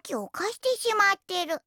気を犯してしまってる。